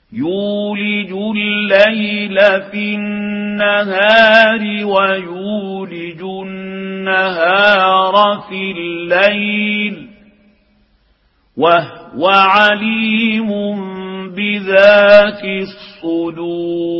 يولج الليل في النهار ويولج النهار في الليل وهو عليم بذات الصدور.